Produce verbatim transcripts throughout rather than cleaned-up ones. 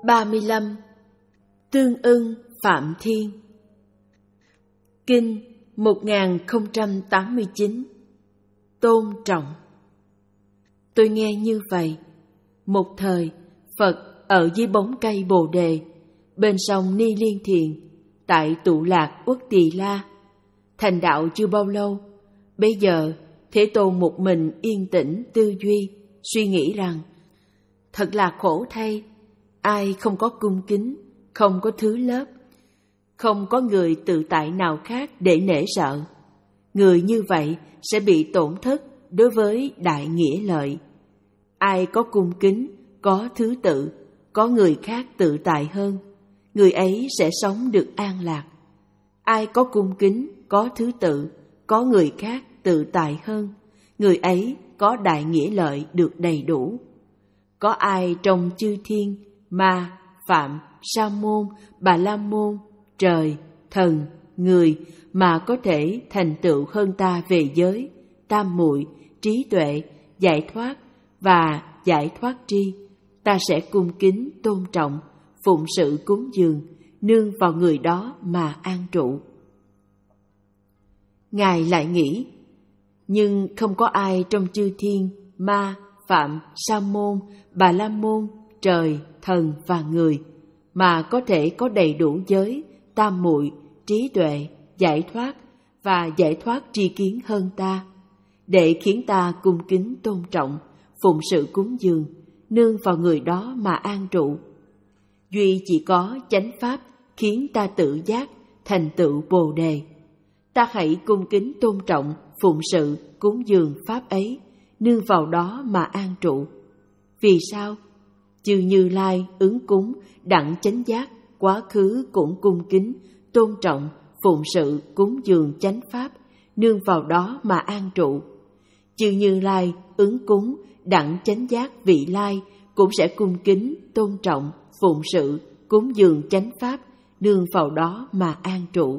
ba mươi lăm. Tương ưng Phạm Thiên. Kinh một nghìn không trăm tám mươi chín. Tôn trọng. Tôi nghe như vậy. Một thời, Phật ở dưới bóng cây Bồ Đề, bên sông Ni Liên Thiền, tại Tụ Lạc Uất Tỳ La. Thành đạo chưa bao lâu, bây giờ Thế Tôn một mình yên tĩnh tư duy, suy nghĩ rằng thật là khổ thay, ai không có cung kính, không có thứ lớp, không có người tự tại nào khác để nể sợ. Người như vậy sẽ bị tổn thất đối với đại nghĩa lợi. Ai có cung kính, có thứ tự, có người khác tự tại hơn, người ấy sẽ sống được an lạc. Ai có cung kính, có thứ tự, có người khác tự tại hơn, người ấy có đại nghĩa lợi được đầy đủ. Có ai trong chư thiên, ma, phạm, sa môn, bà la môn, trời, thần, người mà có thể thành tựu hơn ta về giới, tam muội, trí tuệ, giải thoát và giải thoát tri, ta sẽ cung kính tôn trọng, phụng sự cúng dường, nương vào người đó mà an trụ. Ngài lại nghĩ, nhưng không có ai trong chư thiên, ma, phạm, sa môn, bà la môn, trời, thần và người mà có thể có đầy đủ giới, tam muội, trí tuệ, giải thoát và giải thoát tri kiến hơn ta, để khiến ta cung kính tôn trọng, phụng sự cúng dường, nương vào người đó mà an trụ. Duy chỉ có chánh pháp khiến ta tự giác, thành tựu Bồ Đề. Ta hãy cung kính tôn trọng, phụng sự, cúng dường pháp ấy, nương vào đó mà an trụ. Vì sao? Chư Như Lai ứng cúng, đặng chánh giác, quá khứ cũng cung kính, tôn trọng, phụng sự, cúng dường chánh pháp, nương vào đó mà an trụ. Chư Như Lai ứng cúng, đặng chánh giác vị lai, cũng sẽ cung kính, tôn trọng, phụng sự, cúng dường chánh pháp, nương vào đó mà an trụ.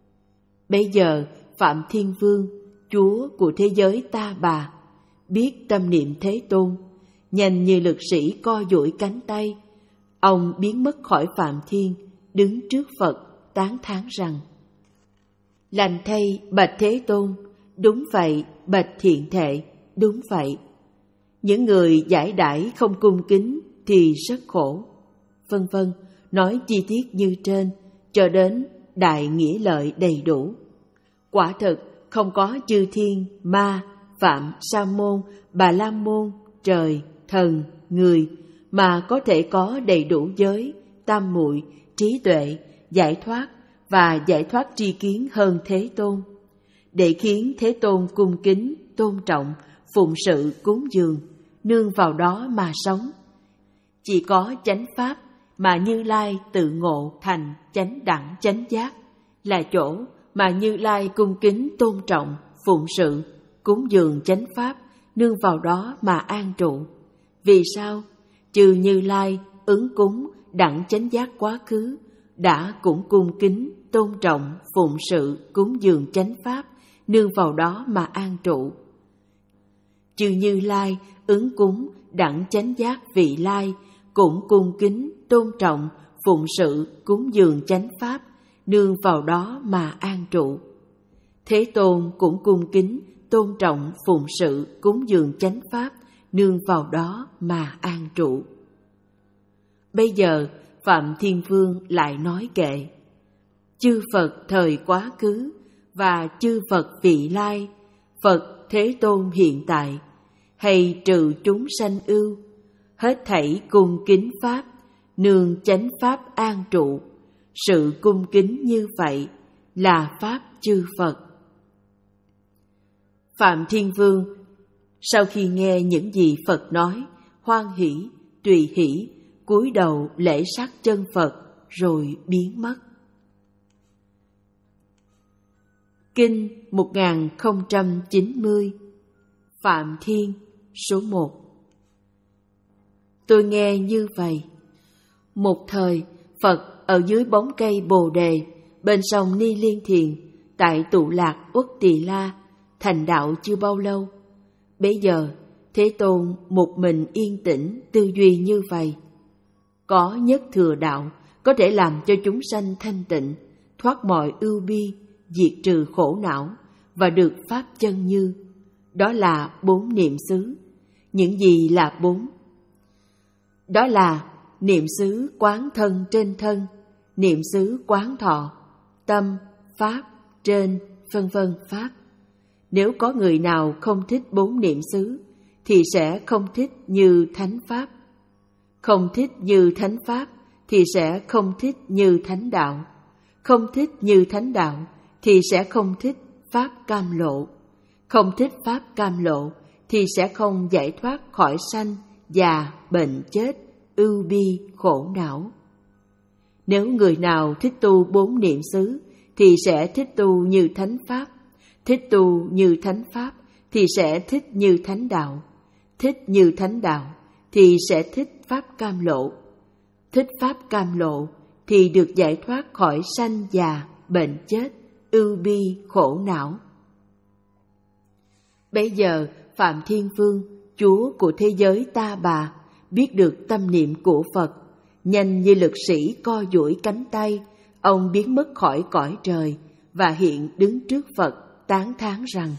Bây giờ Phạm Thiên Vương, Chúa của thế giới ta bà, biết tâm niệm Thế Tôn, nhanh như lực sĩ co duỗi cánh tay, ông biến mất khỏi Phạm Thiên, đứng trước Phật tán thán rằng: lành thay bạch Thế Tôn, đúng vậy bạch Thiện Thệ, đúng vậy. Những người giải đãi không cung kính thì rất khổ, vân vân, nói chi tiết như trên, cho đến đại nghĩa lợi đầy đủ. Quả thực không có chư thiên, ma, phạm, sa môn, bà la môn, trời, thần, người mà có thể có đầy đủ giới, tam muội, trí tuệ, giải thoát và giải thoát tri kiến hơn Thế Tôn, để khiến Thế Tôn cung kính, tôn trọng, phụng sự, cúng dường, nương vào đó mà sống. Chỉ có chánh pháp mà Như Lai tự ngộ thành chánh đẳng chánh giác, là chỗ mà Như Lai cung kính tôn trọng, phụng sự, cúng dường chánh pháp, nương vào đó mà an trụ. Vì sao? Trừ Như Lai ứng cúng đẳng chánh giác quá khứ, đã cũng cung kính tôn trọng, phụng sự, cúng dường chánh pháp, nương vào đó mà an trụ. Trừ Như Lai ứng cúng đẳng chánh giác vị lai, cũng cung kính tôn trọng, phụng sự, cúng dường chánh pháp, nương vào đó mà an trụ. Thế Tôn cũng cung kính tôn trọng, phụng sự, cúng dường chánh pháp, nương vào đó mà an trụ. Bây giờ Phạm Thiên Vương lại nói kệ: chư Phật thời quá khứ và chư Phật vị lai, Phật Thế Tôn hiện tại, hay trừ chúng sanh ưu, hết thảy cung kính pháp, nương chánh pháp an trụ. Sự cung kính như vậy là pháp chư Phật. Phạm Thiên Vương sau khi nghe những gì Phật nói, hoan hỷ, tùy hỷ, cúi đầu lễ sát chân Phật rồi biến mất. Kinh một nghìn không trăm chín mươi. Phạm Thiên số một. Tôi nghe như vậy. Một thời, Phật ở dưới bóng cây Bồ Đề, bên sông Ni Liên Thiền, tại Tụ Lạc Uất Tỳ La, thành đạo chưa bao lâu. Bây giờ, Thế Tôn một mình yên tĩnh tư duy như vậy. có nhất thừa đạo có thể làm cho chúng sanh thanh tịnh, thoát mọi ưu bi, diệt trừ khổ não và được pháp chân như. Đó là bốn niệm xứ. Những gì là bốn? Đó là niệm xứ quán thân trên thân, niệm xứ quán thọ, tâm, pháp, trên, vân vân pháp. Nếu có người nào không thích bốn niệm xứ thì sẽ không thích như thánh pháp. Không thích như thánh pháp thì sẽ không thích như thánh đạo. Không thích như thánh đạo thì sẽ không thích pháp cam lộ. Không thích pháp cam lộ thì sẽ không giải thoát khỏi sanh, già, bệnh chết, ưu bi, khổ não. Nếu người nào thích tu bốn niệm xứ thì sẽ thích tu như thánh pháp. Thích tu như thánh pháp thì sẽ thích như thánh đạo. Thích như thánh đạo thì sẽ thích pháp cam lộ. Thích pháp cam lộ thì được giải thoát khỏi sanh già, bệnh chết, ưu bi, khổ não. Bây giờ Phạm Thiên Vương, Chúa của thế giới Ta Bà, biết được tâm niệm của Phật, nhanh như lực sĩ co duỗi cánh tay, ông biến mất khỏi cõi trời và hiện đứng trước Phật tán thán rằng: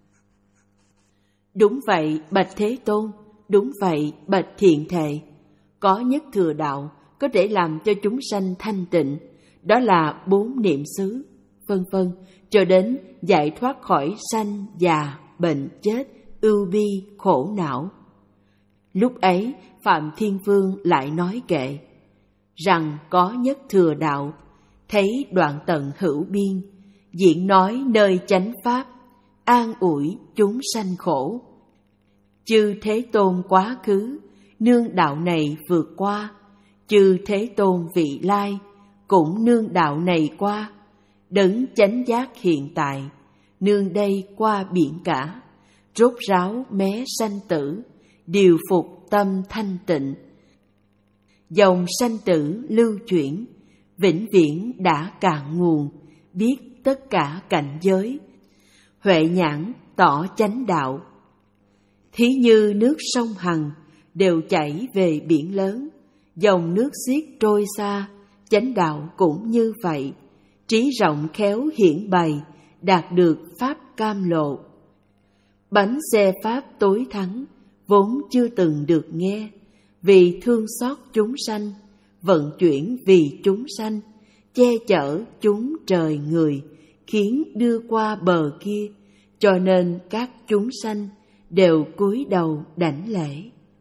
Đúng vậy bạch Thế Tôn, đúng vậy bạch Thiện Thệ, có nhất thừa đạo có thể làm cho chúng sanh thanh tịnh, đó là bốn niệm xứ, vân vân, cho đến giải thoát khỏi sanh, già, bệnh chết, ưu bi, khổ não. Lúc ấy Phạm Thiên Vương lại nói kệ rằng có nhất thừa đạo, thấy đoạn tận hữu biên, diễn nói nơi chánh pháp, an ủi chúng sanh khổ. Chư Thế Tôn quá khứ, nương đạo này vượt qua, chư Thế Tôn vị lai, cũng nương đạo này qua, đấng chánh giác hiện tại, nương đây qua biển cả, rốt ráo mé sanh tử, điều phục tâm thanh tịnh. Dòng sanh tử lưu chuyển, vĩnh viễn đã cạn nguồn, biết tất cả cảnh giới, huệ nhãn tỏ chánh đạo. Thí như nước sông Hằng đều chảy về biển lớn, dòng nước xiết trôi xa, chánh đạo cũng như vậy, trí rộng khéo hiển bày, đạt được pháp cam lộ. Bánh xe pháp tối thắng, vốn chưa từng được nghe, vì thương xót chúng sanh, vận chuyển vì chúng sanh, che chở chúng trời người, khiến đưa qua bờ kia, cho nên các chúng sanh đều cúi đầu đảnh lễ.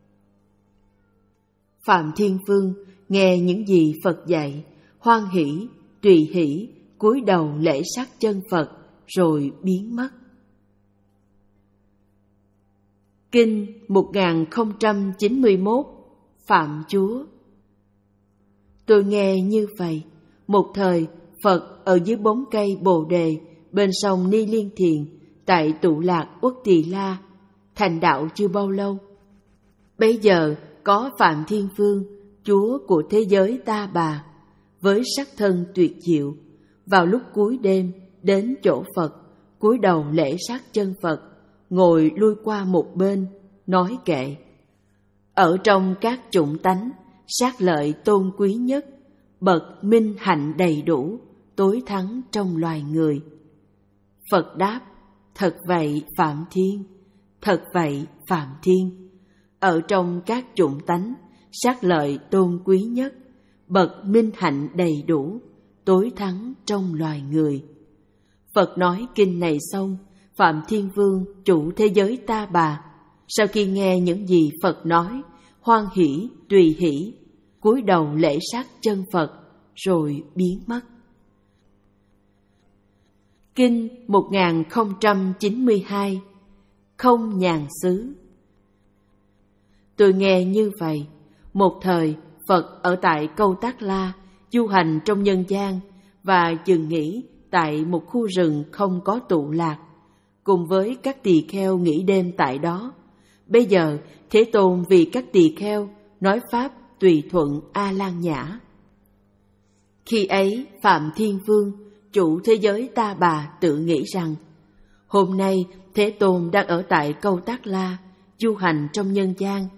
Phạm Thiên Vương nghe những gì Phật dạy, hoan hỷ, tùy hỷ, cúi đầu lễ sát chân Phật, rồi biến mất. Kinh một nghìn không trăm chín mươi mốt, Phạm Chúa. Tôi nghe như vậy, một thời Phật ở dưới bóng cây Bồ Đề bên sông Ni Liên Thiền tại Tụ Lạc Uất Tỳ La, thành đạo chưa bao lâu. Bây giờ có Phạm Thiên Vương, Chúa của thế giới Ta Bà, với sắc thân tuyệt diệu, vào lúc cuối đêm đến chỗ Phật, cúi đầu lễ sát chân Phật, ngồi lui qua một bên, nói kệ: Ở trong các chủng tánh, sát lợi tôn quý nhất, bậc minh hạnh đầy đủ, tối thắng trong loài người. Phật đáp: Thật vậy Phạm Thiên, thật vậy Phạm Thiên. Ở trong các chủng tánh, sát lợi tôn quý nhất, bậc minh hạnh đầy đủ, tối thắng trong loài người. Phật nói kinh này xong, Phạm Thiên Vương, chủ thế giới Ta Bà, sau khi nghe những gì Phật nói, hoan hỷ, tùy hỷ, cúi đầu lễ sát chân Phật, rồi biến mất. Kinh một nghìn không trăm chín mươi hai, Không nhàn xứ. Tôi nghe như vậy, một thời Phật ở tại Câu Tác La, du hành trong nhân gian và dừng nghỉ tại một khu rừng không có tụ lạc, cùng với các tỳ kheo nghỉ đêm tại đó. Bây giờ Thế Tôn vì các tỳ kheo nói pháp tùy thuận A Lan Nhã. Khi ấy Phạm Thiên Vương, chủ thế giới Ta Bà, tự nghĩ rằng: Hôm nay Thế Tôn đang ở tại Câu Tác La, du hành trong nhân gian,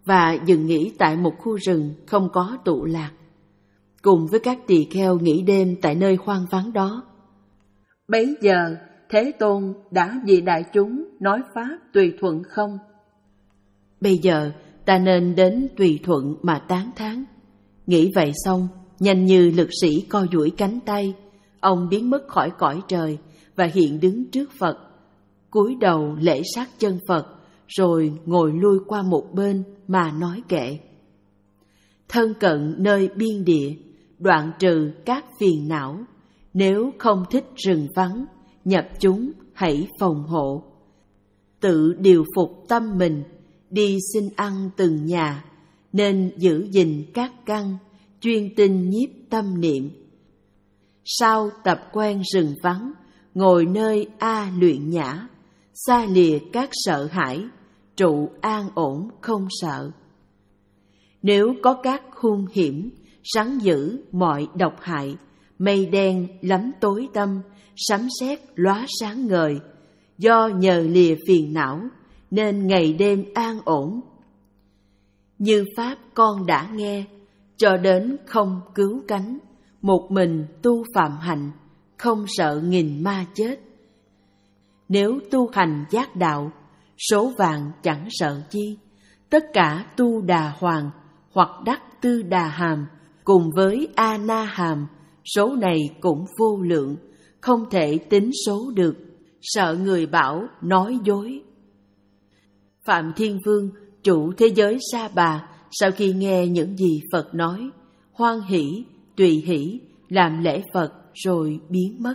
và dừng nghỉ tại một khu rừng không có tụ lạc, cùng với các tỳ kheo nghỉ đêm tại nơi hoang vắng đó. Bấy giờ Thế Tôn đã vì đại chúng nói pháp tùy thuận không? Bây giờ ta nên đến tùy thuận mà tán thán. Nghĩ vậy xong, nhanh như lực sĩ co duỗi cánh tay, ông biến mất khỏi cõi trời và hiện đứng trước Phật, cúi đầu lễ sát chân Phật, rồi ngồi lui qua một bên mà nói kệ: thân cận nơi biên địa, đoạn trừ các phiền não, nếu không thích rừng vắng, nhập chúng hãy phòng hộ. Tự điều phục tâm mình, đi xin ăn từng nhà, nên giữ gìn các căn, chuyên tinh nhiếp tâm niệm. Sau tập quen rừng vắng, ngồi nơi A luyện nhã, xa lìa các sợ hãi, trụ an ổn không sợ. Nếu có các hung hiểm, rắn dữ mọi độc hại, mây đen lắm tối tăm, sấm sét lóa sáng ngời, do nhờ lìa phiền não, nên ngày đêm an ổn. Như pháp con đã nghe, cho đến không cứu cánh, một mình tu phạm hạnh, không sợ nghìn ma chết. Nếu tu hành giác đạo, số vàng chẳng sợ chi, tất cả tu đà hoàng, hoặc đắc tư đà hàm, cùng với a na hàm, số này cũng vô lượng, không thể tính số được, sợ người bảo nói dối. Phạm Thiên Vương, chủ thế giới Sa Bà, sau khi nghe những gì Phật nói, hoan hỷ, tùy hỷ, làm lễ Phật rồi biến mất.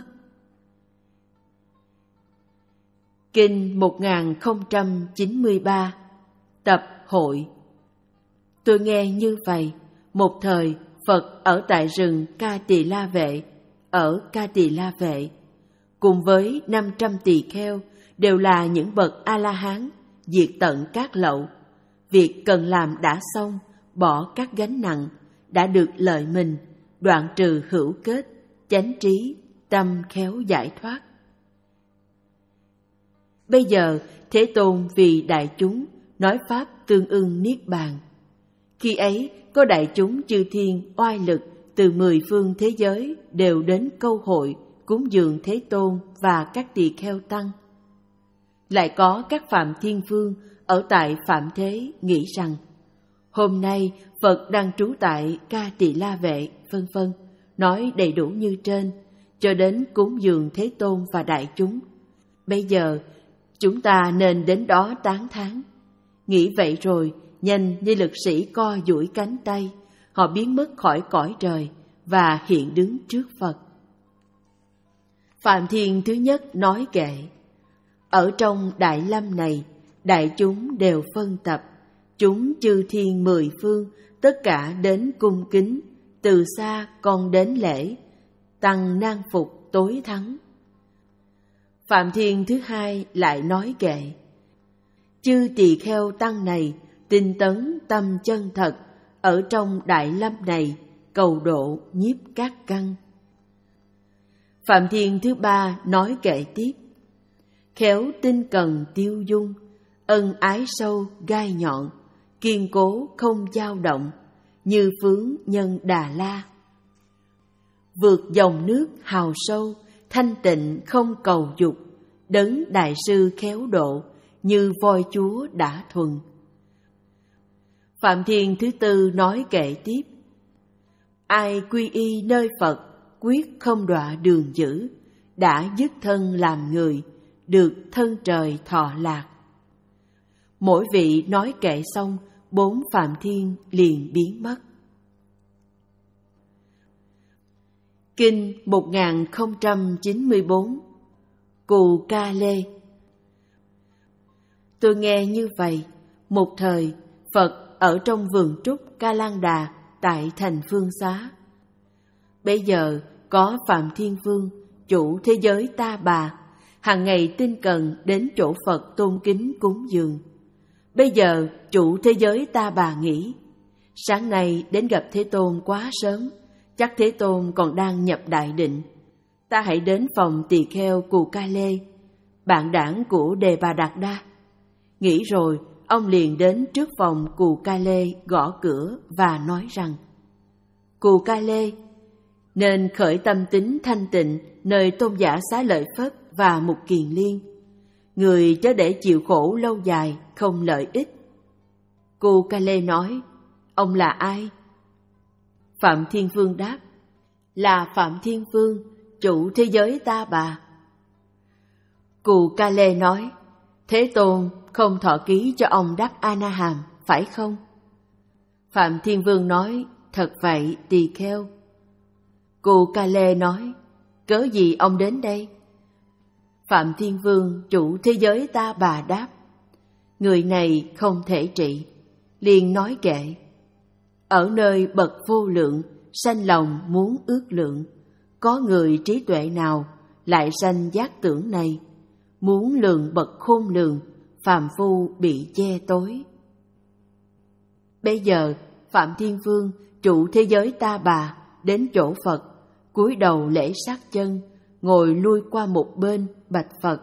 Kinh một nghìn không trăm chín mươi ba, Tập hội. Tôi nghe như vậy, một thời Phật ở tại rừng Ca Tỳ La Vệ, ở Ca Tỳ La Vệ, cùng với năm trăm tỳ kheo đều là những bậc A-la-hán, diệt tận các lậu. Việc cần làm đã xong, bỏ các gánh nặng, đã được lợi mình, đoạn trừ hữu kết, chánh trí, tâm khéo giải thoát. Bây giờ Thế Tôn vì đại chúng nói pháp tương ưng niết bàn. Khi ấy có đại chúng chư thiên oai lực từ mười phương thế giới đều đến câu hội cúng dường Thế Tôn và các tỳ kheo tăng. Lại có các Phạm Thiên Vương ở tại Phạm Thế nghĩ rằng hôm nay Phật đang trú tại Ca Tỳ La Vệ, vân vân, nói đầy đủ như trên, cho đến cúng dường Thế Tôn và đại chúng. Bây giờ chúng ta nên đến đó tán thán. Nghĩ vậy rồi, nhanh như lực sĩ co duỗi cánh tay, họ biến mất khỏi cõi trời và hiện đứng trước Phật. Phạm Thiên thứ nhất nói kệ: ở trong Đại Lâm này, đại chúng đều phân tập, chúng chư thiên mười phương, tất cả đến cung kính, từ xa còn đến lễ, tăng nan phục tối thắng. Phạm Thiên thứ hai lại nói kệ: chư tỳ kheo tăng này, tinh tấn tâm chân thật, ở trong Đại Lâm này, cầu độ nhiếp các căn. Phạm Thiên thứ ba nói kệ tiếp: khéo tinh cần tiêu dung, ân ái sâu gai nhọn, kiên cố không dao động, như phướng nhân Đà La. Vượt dòng nước hào sâu, thanh tịnh không cầu dục, đấng đại sư khéo độ, như voi chúa đã thuần. Phạm Thiên thứ tư nói kệ tiếp: ai quy y nơi Phật, quyết không đọa đường dữ, đã dứt thân làm người, được thân trời thọ lạc. Mỗi vị nói kệ xong, bốn Phạm Thiên liền biến mất. Kinh một nghìn không trăm chín mươi bốn, Cù Ca Lê. Tôi nghe như vậy, một thời Phật ở trong vườn trúc Ca Lan Đà tại thành Phương Xá. Bây giờ có Phạm Thiên Vương, chủ thế giới Ta Bà, hàng ngày tinh cần đến chỗ Phật tôn kính cúng dường. Bây giờ chủ thế giới Ta Bà nghĩ: sáng nay đến gặp Thế Tôn quá sớm, chắc Thế Tôn còn đang nhập đại định. Ta hãy đến phòng tỳ kheo Cù Ca Lê, bạn đảng của Đề Bà Đạt Đa. Nghĩ rồi, ông liền đến trước phòng Cù Ca Lê gõ cửa và nói rằng: Cù Ca Lê, nên khởi tâm tính thanh tịnh nơi tôn giả Xá Lợi Phất và Mục Kiền Liên. Người chớ để chịu khổ lâu dài không lợi ích. Cù Ca Lê nói: Ông là ai? Phạm Thiên Vương đáp: Là Phạm Thiên Vương, chủ thế giới Ta Bà. Cù Ca Lê nói: Thế Tôn không thọ ký cho ông đắc A Na Hàm, phải không? Phạm Thiên Vương nói: Thật vậy, tỳ kheo. Cù Ca Lê nói: Cớ gì ông đến đây? Phạm Thiên Vương, chủ thế giới Ta Bà đáp: Người này không thể trị. Liền nói kệ: Ở nơi bậc vô lượng, sanh lòng muốn ước lượng. Có người trí tuệ nào lại sanh giác tưởng này? Muốn lường bậc khôn lường, phàm phu bị che tối. Bây giờ Phạm Thiên Vương, trụ thế giới Ta Bà, đến chỗ Phật, cúi đầu lễ sát chân, ngồi lui qua một bên, bạch Phật: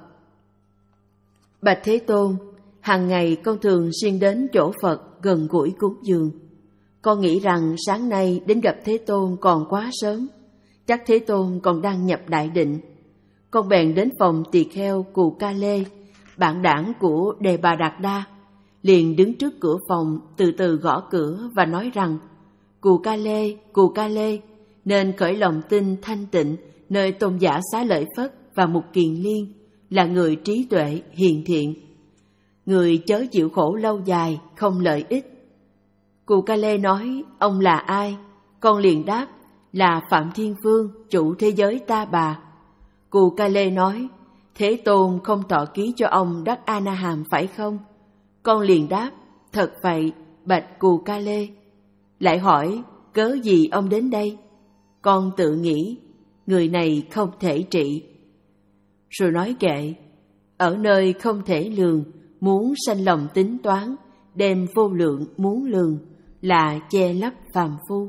Bạch Thế Tôn, hàng ngày con thường xuyên đến chỗ Phật gần gũi cúng dường. Con nghĩ rằng sáng nay đến gặp Thế Tôn còn quá sớm, chắc Thế Tôn còn đang nhập đại định. Con bèn đến phòng tỳ kheo Cù Ca Lê, bạn đảng của Đề Bà Đạt Đa, liền đứng trước cửa phòng từ từ gõ cửa và nói rằng: Cù Ca Lê, Cù Ca Lê, nên khởi lòng tin thanh tịnh nơi tôn giả Xá Lợi Phất và Mục Kiền Liên, là người trí tuệ hiền thiện. Người chớ chịu khổ lâu dài không lợi ích. Cù Ca Lê nói: Ông là ai? Con liền đáp: Là Phạm Thiên Vương, chủ thế giới Ta Bà. Cù Ca Lê nói: Thế Tôn không tọ ký cho ông đắc A Na Hàm, phải không? Con liền đáp: Thật vậy, bạch Cù Ca Lê. Lại hỏi: Cớ gì ông đến đây? Con tự nghĩ: Người này không thể trị. Rồi nói kệ: Ở nơi không thể lường, muốn sanh lòng tính toán, đem vô lượng muốn lường, là che lấp phàm phu.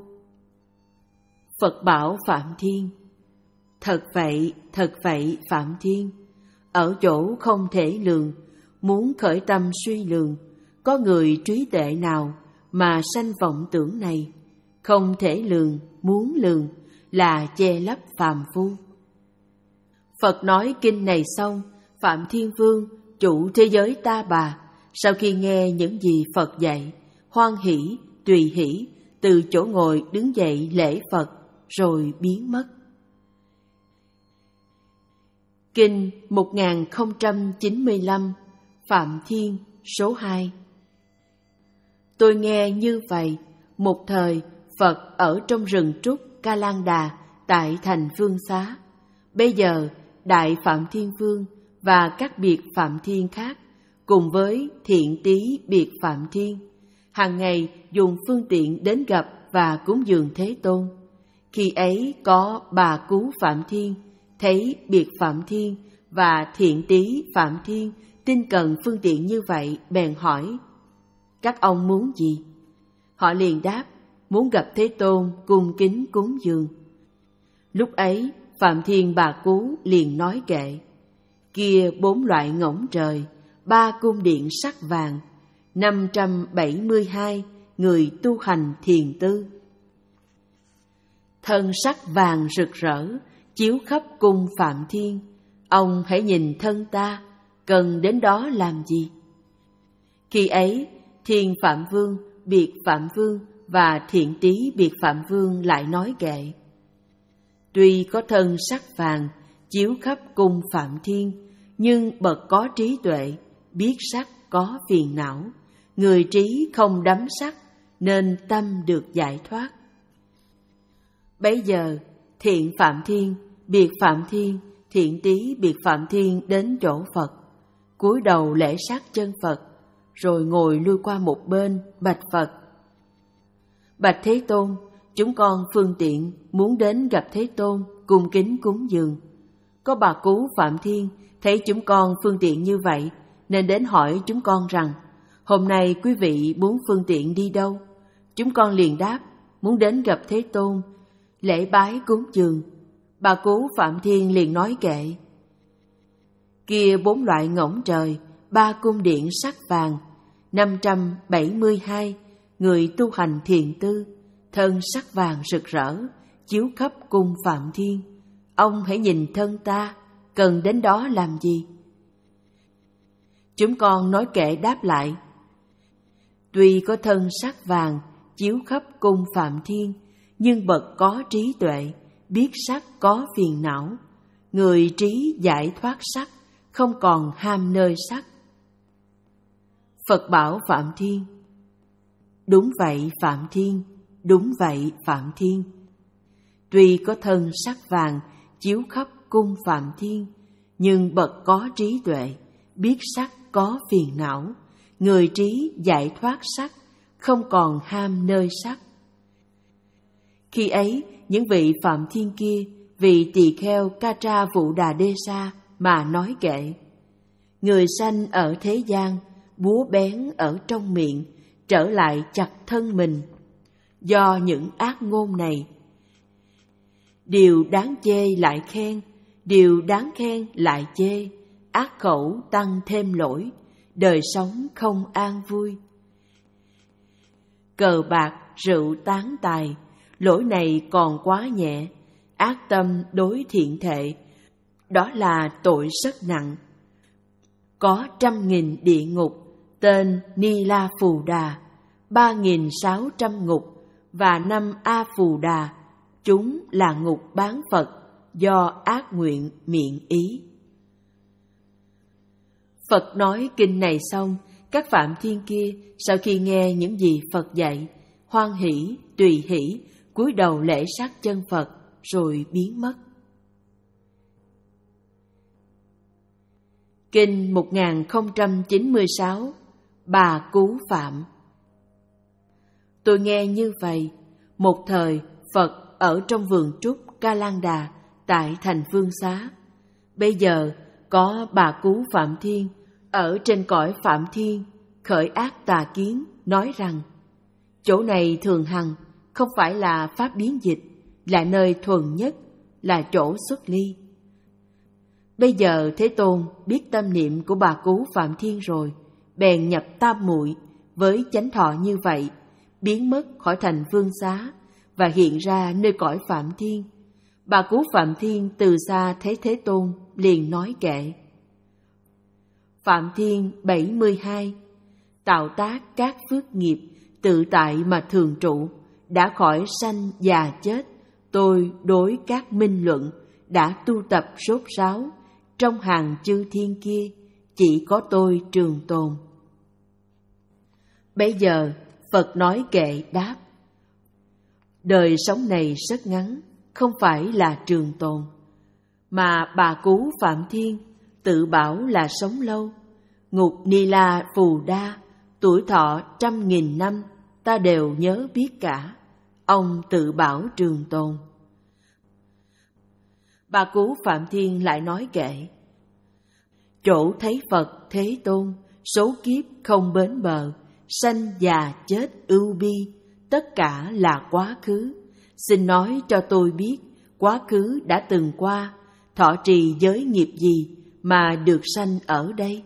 Phật bảo Phạm Thiên: Thật vậy, thật vậy Phạm Thiên. Ở chỗ không thể lường, muốn khởi tâm suy lường, có người trí tuệ nào mà sanh vọng tưởng này? Không thể lường, muốn lường, là che lấp phàm phu. Phật nói kinh này xong, Phạm Thiên Vương, chủ thế giới Ta Bà, sau khi nghe những gì Phật dạy, hoan hỷ, tùy hỷ, từ chỗ ngồi đứng dậy lễ Phật, rồi biến mất. Kinh một nghìn không trăm chín mươi lăm, Phạm Thiên, số hai. Tôi nghe như vậy, một thời Phật ở trong rừng trúc Ca Lan Đà tại thành Phương Xá. Bây giờ Đại Phạm Thiên Vương và các biệt Phạm Thiên khác cùng với Thiện Tý biệt Phạm Thiên hàng ngày dùng phương tiện đến gặp và cúng dường Thế Tôn. Khi ấy có Bà Cú Phạm Thiên thấy biệt Phạm Thiên và Thiện Tý Phạm Thiên tin cần phương tiện như vậy, bèn hỏi: Các ông muốn gì? Họ liền đáp: Muốn gặp Thế Tôn cung kính cúng dường. Lúc ấy Phạm Thiên Bà Cú liền nói kệ: Kia bốn loại ngỗng trời, ba cung điện sắc vàng, năm trăm bảy mươi hai người tu hành thiền tư. Thân sắc vàng rực rỡ, chiếu khắp cung Phạm Thiên. Ông hãy nhìn thân ta, cần đến đó làm gì? Khi ấy, Thiên Phạm Vương, biệt Phạm Vương và Thiện Tý biệt Phạm Vương lại nói kệ: Tuy có thân sắc vàng, chiếu khắp cung Phạm Thiên, nhưng bậc có trí tuệ, biết sắc có phiền não, người trí không đắm sắc, nên tâm được giải thoát. Bấy giờ, Thiện Phạm Thiên, biệt Phạm Thiên, Thiện Tý biệt Phạm Thiên đến chỗ Phật, cúi đầu lễ sát chân Phật, rồi ngồi lui qua một bên, bạch Phật: Bạch Thế Tôn, chúng con phương tiện muốn đến gặp Thế Tôn, cung kính cúng dường. Có Bà Cú Phạm Thiên thấy chúng con phương tiện như vậy, nên đến hỏi chúng con rằng: Hôm nay quý vị muốn phương tiện đi đâu? Chúng con liền đáp: Muốn đến gặp Thế Tôn, lễ bái cúng dường. Bà Cú Phạm Thiên liền nói kệ: Kia bốn loại ngỗng trời, ba cung điện sắc vàng, năm trăm bảy mươi hai, người tu hành thiền tư, thân sắc vàng rực rỡ, chiếu khắp cung Phạm Thiên. Ông hãy nhìn thân ta, cần đến đó làm gì? Chúng con nói kệ đáp lại: tuy có thân sắc vàng, chiếu khắp cung Phạm Thiên, nhưng bậc có trí tuệ, biết sắc có phiền não. Người trí giải thoát sắc, không còn ham nơi sắc. Phật bảo Phạm Thiên: đúng vậy Phạm Thiên, đúng vậy Phạm Thiên. Tuy có thân sắc vàng, chiếu khắp cung Phạm Thiên, nhưng bậc có trí tuệ, biết sắc có phiền não. Người trí giải thoát sắc, không còn ham nơi sắc. Khi ấy, những vị Phạm Thiên kia vì tỳ kheo Katra Vụ Đà Đê Sa mà nói kệ: người sanh ở thế gian, búa bén ở trong miệng, trở lại chặt thân mình. Do những ác ngôn này, điều đáng chê lại khen, điều đáng khen lại chê, ác khẩu tăng thêm lỗi, đời sống không an vui. Cờ bạc, rượu tán tài, lỗi này còn quá nhẹ. Ác tâm đối thiện thệ, đó là tội rất nặng. Có trăm nghìn địa ngục, tên Ni La Phù Đà, ba nghìn sáu trăm ngục và năm A Phù Đà, chúng là ngục bán Phật do ác nguyện miệng ý. Phật nói kinh này xong, các Phạm Thiên kia sau khi nghe những gì Phật dạy, hoan hỷ, tùy hỷ, cúi đầu lễ sát chân Phật rồi biến mất. Kinh một nghìn không trăm chín mươi sáu, Bà Cứu Phạm. Tôi nghe như vậy, một thời Phật ở trong vườn trúc Ca Lan Đà tại thành Phương Xá. Bây giờ có Bà Cứu Phạm Thiên ở trên cõi Phạm Thiên khởi ác tà kiến, nói rằng chỗ này thường hằng, không phải là pháp biến dịch, là nơi thuần nhất, là chỗ xuất ly. Bây giờ Thế Tôn biết tâm niệm của Bà Cứu Phạm Thiên rồi, bèn nhập tam muội với chánh thọ như vậy, biến mất khỏi thành Phương Xá và hiện ra nơi cõi Phạm Thiên. Bà Cứu Phạm Thiên từ xa thấy Thế Tôn, liền nói kệ: Phạm Thiên bảy mươi hai, tạo tác các phước nghiệp, tự tại mà thường trụ, đã khỏi sanh già chết. Tôi đối các minh luận, đã tu tập rốt ráo, trong hàng chư thiên kia, chỉ có tôi trường tồn. Bây giờ Phật nói kệ đáp: đời sống này rất ngắn, không phải là trường tồn. Mà Bà Cứu Phạm Thiên tự bảo là sống lâu. Ngục Ni La Phù Đa, tuổi thọ trăm nghìn năm, ta đều nhớ biết cả. Ông tự bảo trường tồn. Bà Cứu Phạm Thiên lại nói kệ: chỗ thấy Phật Thế Tôn, số kiếp không bến bờ, sanh già chết ưu bi, tất cả là quá khứ. Xin nói cho tôi biết, quá khứ đã từng qua, thọ trì giới nghiệp gì mà được sanh ở đây?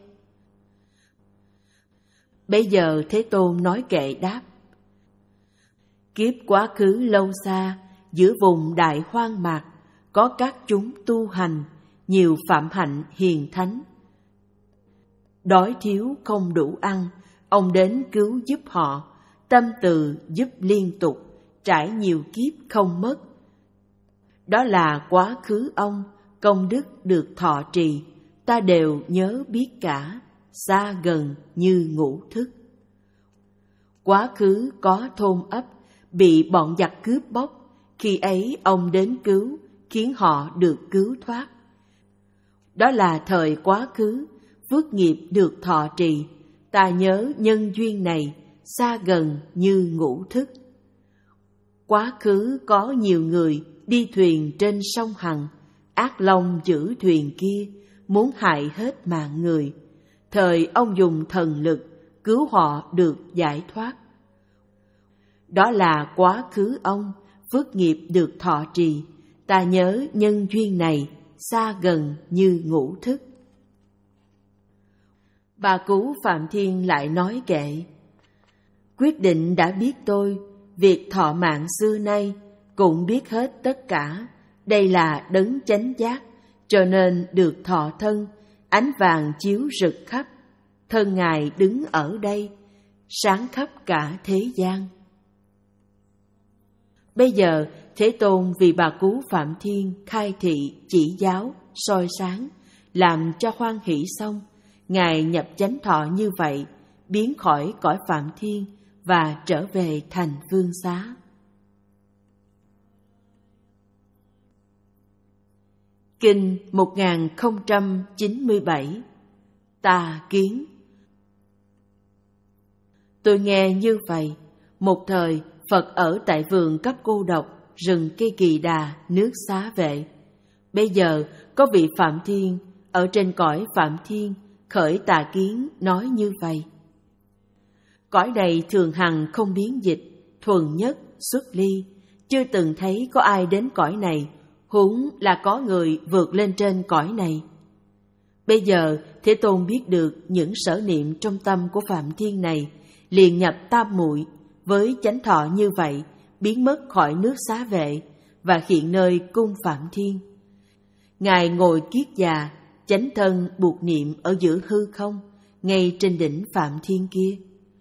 Bây giờ Thế Tôn nói kệ đáp: kiếp quá khứ lâu xa, giữa vùng đại hoang mạc, có các chúng tu hành, nhiều phạm hạnh hiền thánh. Đói thiếu không đủ ăn, ông đến cứu giúp họ, tâm từ giúp liên tục, trải nhiều kiếp không mất. Đó là quá khứ ông, công đức được thọ trì, ta đều nhớ biết cả, xa gần như ngủ thức. Quá khứ có thôn ấp, bị bọn giặc cướp bóc, khi ấy ông đến cứu, khiến họ được cứu thoát. Đó là thời quá khứ, phước nghiệp được thọ trì, ta nhớ nhân duyên này, xa gần như ngủ thức. Quá khứ có nhiều người đi thuyền trên sông Hằng, ác long giữ thuyền kia, muốn hại hết mạng người. Thời ông dùng thần lực, cứu họ được giải thoát. Đó là quá khứ ông, phước nghiệp được thọ trì, ta nhớ nhân duyên này, xa gần như ngủ thức. Bà Cú Phạm Thiên lại nói kệ: quyết định đã biết tôi, việc thọ mạng xưa nay cũng biết hết tất cả. Đây là đấng chánh giác, cho nên được thọ thân, ánh vàng chiếu rực khắp. Thân Ngài đứng ở đây, sáng khắp cả thế gian. Bây giờ Thế Tôn vì bà Cú Phạm Thiên khai thị, chỉ giáo, soi sáng, làm cho hoan hỷ xong, Ngài nhập chánh thọ như vậy, biến khỏi cõi Phạm Thiên và trở về thành Vương Xá. Kinh một nghìn không trăm chín mươi bảy. Tà kiến. Tôi nghe như vậy, một thời Phật ở tại vườn cấp cô độc, rừng cây Kỳ Đà, nước Xá Vệ. Bây giờ có vị Phạm Thiên ở trên cõi Phạm Thiên khởi tà kiến nói như vậy: cõi này thường hằng không biến dịch, thuần nhất xuất ly, chưa từng thấy có ai đến cõi này, huống là có người vượt lên trên cõi này. Bây giờ Thế Tôn biết được những sở niệm trong tâm của Phạm Thiên này, liền nhập tam muội, với chánh thọ như vậy, biến mất khỏi nước Xá Vệ và hiện nơi cung Phạm Thiên. Ngài ngồi kiết già, chánh thân buộc niệm ở giữa hư không, ngay trên đỉnh Phạm Thiên kia.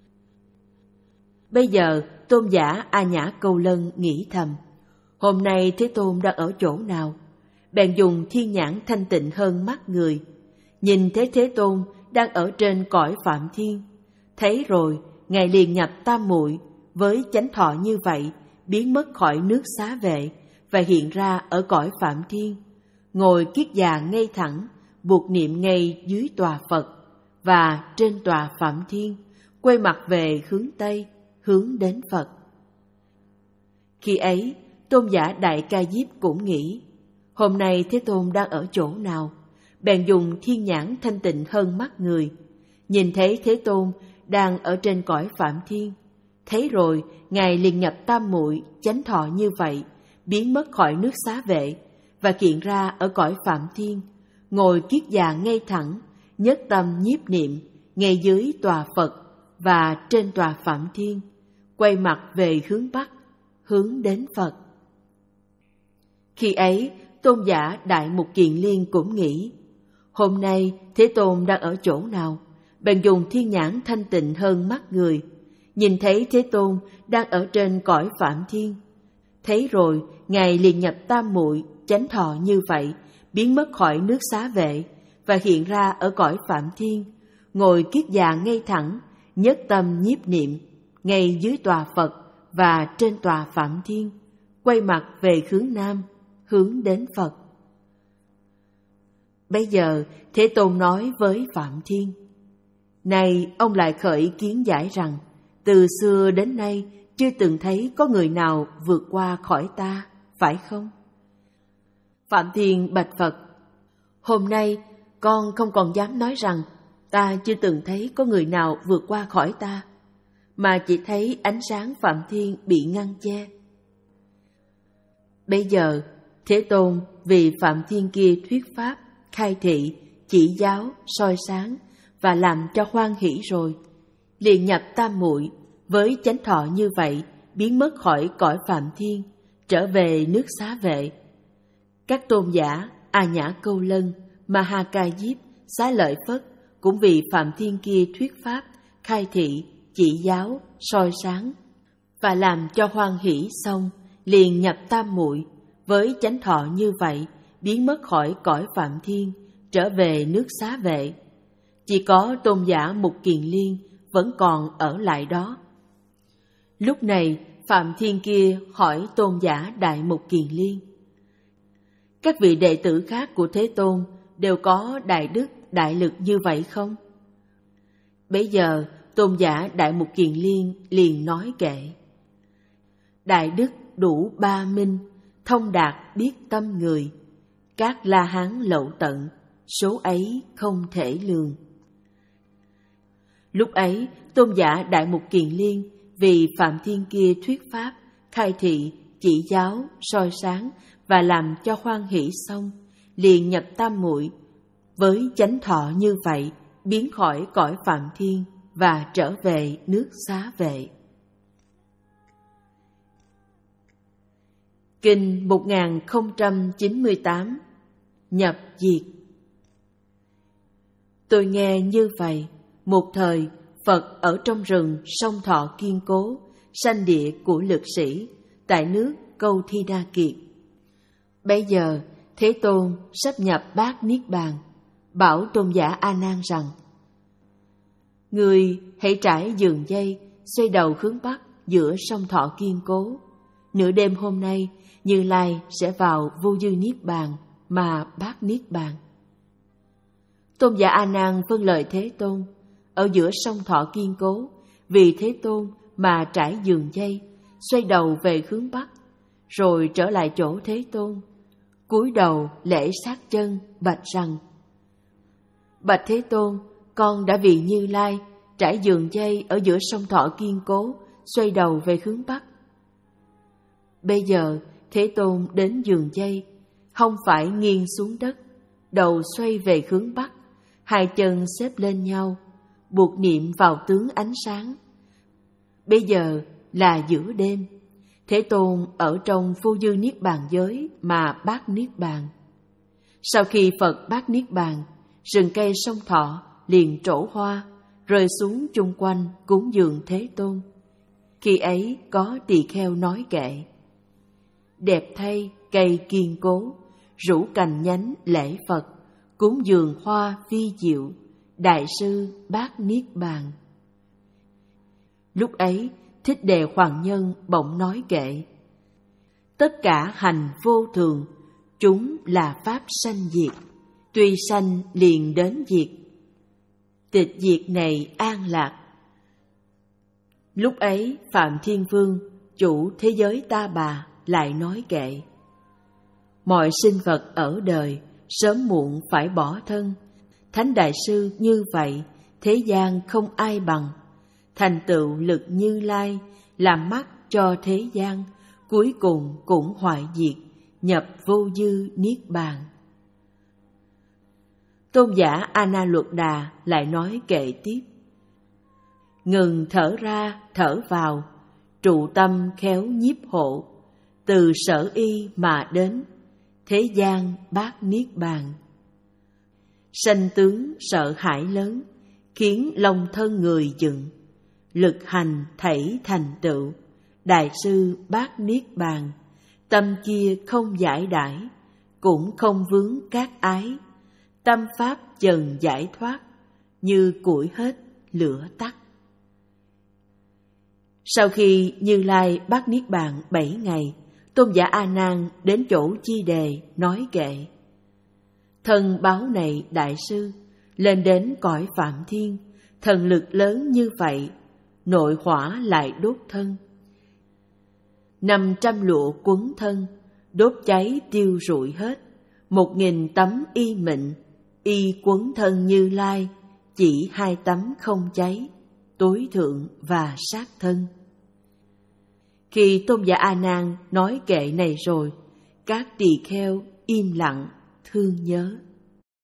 Bây giờ tôn giả A Nhã Câu Lân nghĩ thầm: hôm nay Thế Tôn đang ở chỗ nào? Bèn dùng thiên nhãn thanh tịnh hơn mắt người, nhìn thấy Thế Tôn đang ở trên cõi Phạm Thiên. Thấy rồi, Ngài liền nhập tam muội, với chánh thọ như vậy, biến mất khỏi nước Xá Vệ và hiện ra ở cõi Phạm Thiên, ngồi kiết già ngay thẳng, buộc niệm ngay dưới tòa Phật và trên tòa Phạm Thiên, quay mặt về hướng Tây, hướng đến Phật. Khi ấy, tôn giả Đại Ca Diếp cũng nghĩ: hôm nay Thế Tôn đang ở chỗ nào? Bèn dùng thiên nhãn thanh tịnh hơn mắt người, nhìn thấy Thế Tôn đang ở trên cõi Phạm Thiên. Thấy rồi, Ngài liền nhập tam muội, chánh thọ như vậy, biến mất khỏi nước Xá Vệ và hiện ra ở cõi Phạm Thiên, ngồi kiết già ngay thẳng, nhất tâm nhiếp niệm ngay dưới tòa Phật và trên tòa Phạm Thiên, quay mặt về hướng Bắc, hướng đến Phật. Khi ấy, tôn giả Đại Mục Kiền Liên cũng nghĩ: hôm nay Thế Tôn đang ở chỗ nào? Bèn dùng thiên nhãn thanh tịnh hơn mắt người, nhìn thấy Thế Tôn đang ở trên cõi Phạm Thiên. Thấy rồi, Ngài liền nhập tam muội, chánh thọ như vậy, biến mất khỏi nước Xá Vệ và hiện ra ở cõi Phạm Thiên, ngồi kiết già ngay thẳng, nhất tâm nhiếp niệm ngay dưới tòa Phật và trên tòa Phạm Thiên, quay mặt về hướng Nam, hướng đến Phật. Bây giờ Thế Tôn nói với Phạm Thiên: này, ông lại khởi kiến giải rằng từ xưa đến nay chưa từng thấy có người nào vượt qua khỏi ta, phải không? Phạm Thiên bạch Phật: hôm nay con không còn dám nói rằng ta chưa từng thấy có người nào vượt qua khỏi ta, mà chỉ thấy ánh sáng Phạm Thiên bị ngăn che. Bây giờ Thế Tôn vì Phạm Thiên kia thuyết pháp, khai thị, chỉ giáo, soi sáng và làm cho hoan hỷ rồi, liền nhập tam muội, với chánh thọ như vậy, biến mất khỏi cõi Phạm Thiên, trở về nước Xá Vệ. Các tôn giả A Nhã Câu Lân, Ma Ha Ca Diếp, Xá Lợi Phất cũng vì Phạm Thiên kia thuyết pháp, khai thị, chỉ giáo, soi sáng và làm cho hoan hỷ xong, liền nhập tam muội, với chánh thọ như vậy, biến mất khỏi cõi Phạm Thiên, trở về nước Xá Vệ. Chỉ có tôn giả Mục Kiền Liên vẫn còn ở lại đó. Lúc này Phạm Thiên kia hỏi tôn giả Đại Mục Kiền Liên: các vị đệ tử khác của Thế Tôn đều có đại đức, đại lực như vậy không? Bấy giờ tôn giả Đại Mục Kiền Liên liền nói kệ: đại đức đủ ba minh, thông đạt biết tâm người, các La Hán lậu tận, số ấy không thể lường. Lúc ấy tôn giả Đại Mục Kiền Liên vì Phạm Thiên kia thuyết pháp, khai thị, chỉ giáo, soi sáng và làm cho hoan hỷ xong, liền nhập tam muội, với chánh thọ như vậy, biến khỏi cõi Phạm Thiên và trở về nước Xá Vệ. Kinh một nghìn không trăm chín mươi tám Nhập diệt. Tôi nghe như vậy, một thời Phật ở trong rừng sông Thọ Kiên Cố, sanh địa của lực sĩ, tại nước Câu Thi Na Kiệt. Bây giờ Thế Tôn sắp nhập bát Niết Bàn, bảo tôn giả A Nan rằng: Người hãy trải giường dây, xoay đầu hướng Bắc giữa sông Thọ Kiên Cố. Nửa đêm hôm nay, Như Lai sẽ vào vô dư Niết Bàn mà bát Niết Bàn. Tôn giả A Nan vâng lời Thế Tôn. Ở giữa sông Thọ Kiên Cố, vì Thế Tôn mà trải giường dây, xoay đầu về hướng Bắc, rồi trở lại chỗ Thế Tôn, cúi đầu lễ sát chân, bạch rằng: Bạch Thế Tôn, con đã vì Như Lai trải giường dây ở giữa sông Thọ Kiên Cố, xoay đầu về hướng Bắc. Bây giờ Thế Tôn đến giường dây, không phải nghiêng xuống đất, đầu xoay về hướng Bắc, hai chân xếp lên nhau, buộc niệm vào tướng ánh sáng. Bây giờ là giữa đêm, Thế Tôn ở trong vô dư Niết Bàn giới mà bát Niết Bàn. Sau khi Phật bát Niết Bàn, rừng cây sông Thọ liền trổ hoa, rơi xuống chung quanh cúng dường Thế Tôn. Khi ấy có tỳ kheo nói kệ: Đẹp thay cây kiên cố, rủ cành nhánh lễ Phật, cúng dường hoa vi diệu, đại sư bát Niết Bàn. Lúc ấy Thích Đề Hoàng Nhân bỗng nói kệ: Tất cả hành vô thường, chúng là pháp sanh diệt, tuy sanh liền đến diệt, tịch diệt này an lạc. Lúc ấy Phạm Thiên Vương, chủ thế giới Ta Bà, lại nói kệ: Mọi sinh vật ở đời sớm muộn phải bỏ thân. Thánh Đại Sư như vậy, thế gian không ai bằng. Thành tựu lực Như Lai, làm mắt cho thế gian, cuối cùng cũng hoại diệt, nhập vô dư Niết Bàn. Tôn giả A Na Luật Đà lại nói kệ tiếp: Ngừng thở ra thở vào, trụ tâm khéo nhiếp hộ, từ sở y mà đến, thế gian bát Niết Bàn. Sanh tướng sợ hãi lớn, khiến lòng thân người dựng, lực hành thảy thành tựu, đại sư bát Niết Bàn. Tâm kia không giải đãi, cũng không vướng các ái, tâm pháp dần giải thoát, như củi hết lửa tắt. Sau khi Như Lai bát Niết Bàn bảy ngày, Tôn giả A Nan đến chỗ Chi Đề nói kệ: Thần báo này đại sư, lên đến cõi Phạm Thiên, thần lực lớn như vậy, nội hỏa lại đốt thân. Năm trăm lụa quấn thân, đốt cháy tiêu rụi hết. Một nghìn tấm y mịn, y quấn thân Như Lai, chỉ hai tấm không cháy, tối thượng và sát thân. Khi Tôn giả A Nan nói kệ này rồi, các tỳ kheo im lặng thương nhớ.